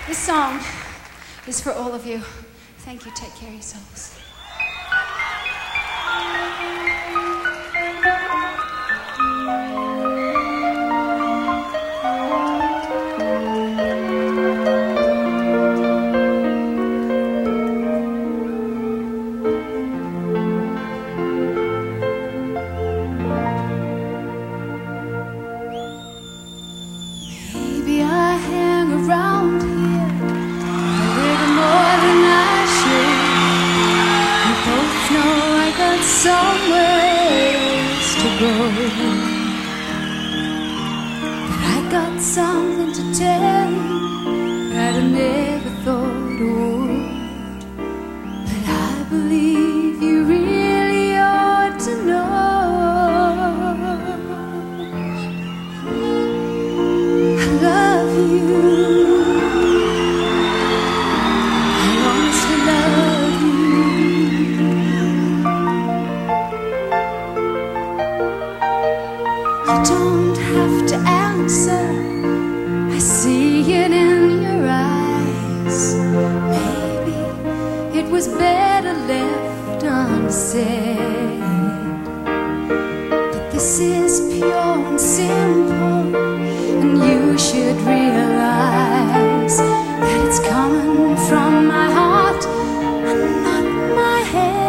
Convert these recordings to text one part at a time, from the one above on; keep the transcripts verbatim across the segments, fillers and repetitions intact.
This song is for all of you. Thank you. Take care of yourselves. Maybe I hang around here a little more than I should. We both know I got somewhere else to go, but I got something to tell you that I never thought I would. But I believe you really ought to know. You don't have to answer, I see it in your eyes. Maybe it was better left unsaid, that this is pure and simple, and you should realize that it's coming from my heart and not my head.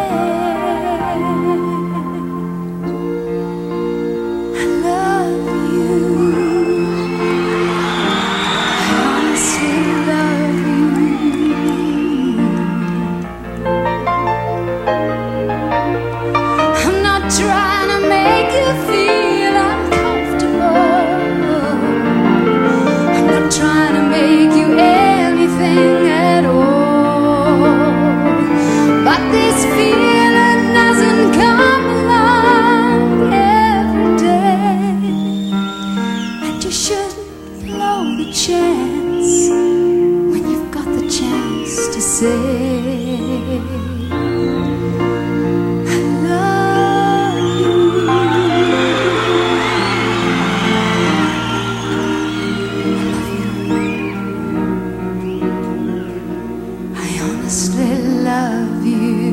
Trying to make you feel uncomfortable. I'm not trying to make you anything at all. But this feeling doesn't come along every day, and you shouldn't blow the chance when you've got the chance to say love you.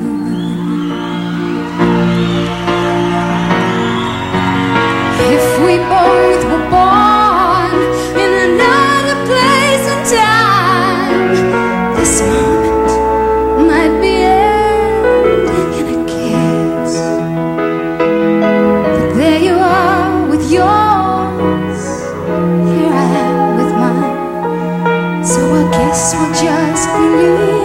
If we both were born in another place and time, this moment might be ending in a kiss. But there you are with yours, here I am with mine. So I guess we'll just believe